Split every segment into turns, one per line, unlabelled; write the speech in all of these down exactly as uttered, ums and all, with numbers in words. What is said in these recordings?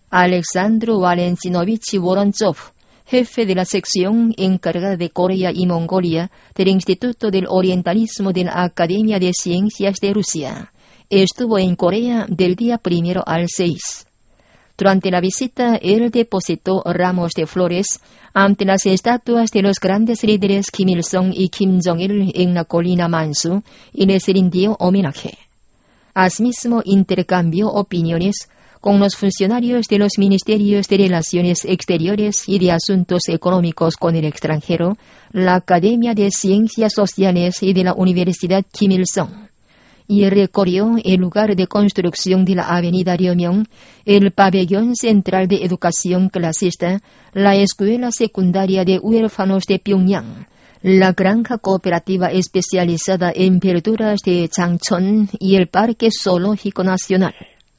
Alexandru Valentinovich Vorontsov, jefe de la sección encargada de Corea y Mongolia del Instituto del Orientalismo de la Academia de Ciencias de Rusia, estuvo en Corea del día primero al seis. Durante la visita, él depositó ramos de flores ante las estatuas de los grandes líderes Kim Il-sung y Kim Jong-il en la colina Mansu y les rindió homenaje. Asimismo, intercambió opiniones con los funcionarios de los Ministerios de Relaciones Exteriores y de Asuntos Económicos con el extranjero, la Academia de Ciencias Sociales y de la Universidad Kim Il-sung, y recorrió el lugar de construcción de la avenida Ryomyeong, el pabellón central de educación clasista, la escuela secundaria de huérfanos de Pyongyang, la granja cooperativa especializada en verduras de Changchon y el Parque Zoológico Nacional.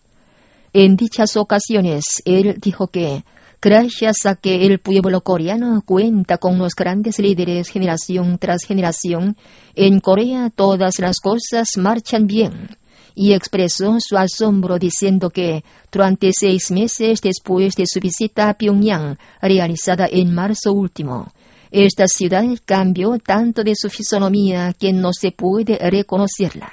En dichas ocasiones, él dijo que, gracias a que el pueblo coreano cuenta con los grandes líderes generación tras generación, en Corea todas las cosas marchan bien, y expresó su asombro diciendo que, durante seis meses después de su visita a Pyongyang, realizada en marzo último, esta ciudad cambió tanto de su fisonomía que no se puede reconocerla.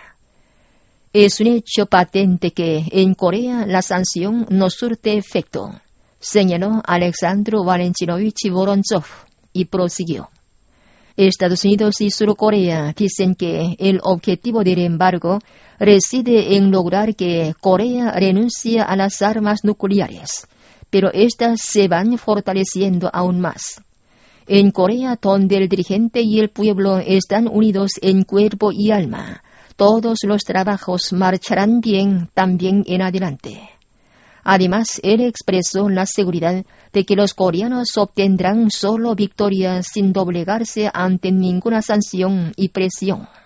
Es un hecho patente que en Corea la sanción no surte efecto, señaló Alexandru Valentinovich Vorontsov y prosiguió. Estados Unidos y Surcorea dicen que el objetivo del embargo reside en lograr que Corea renuncie a las armas nucleares, pero éstas se van fortaleciendo aún más. En Corea, donde el dirigente y el pueblo están unidos en cuerpo y alma, todos los trabajos marcharán bien también en adelante. Además, él expresó la seguridad de que los coreanos obtendrán solo victorias sin doblegarse ante ninguna sanción y presión.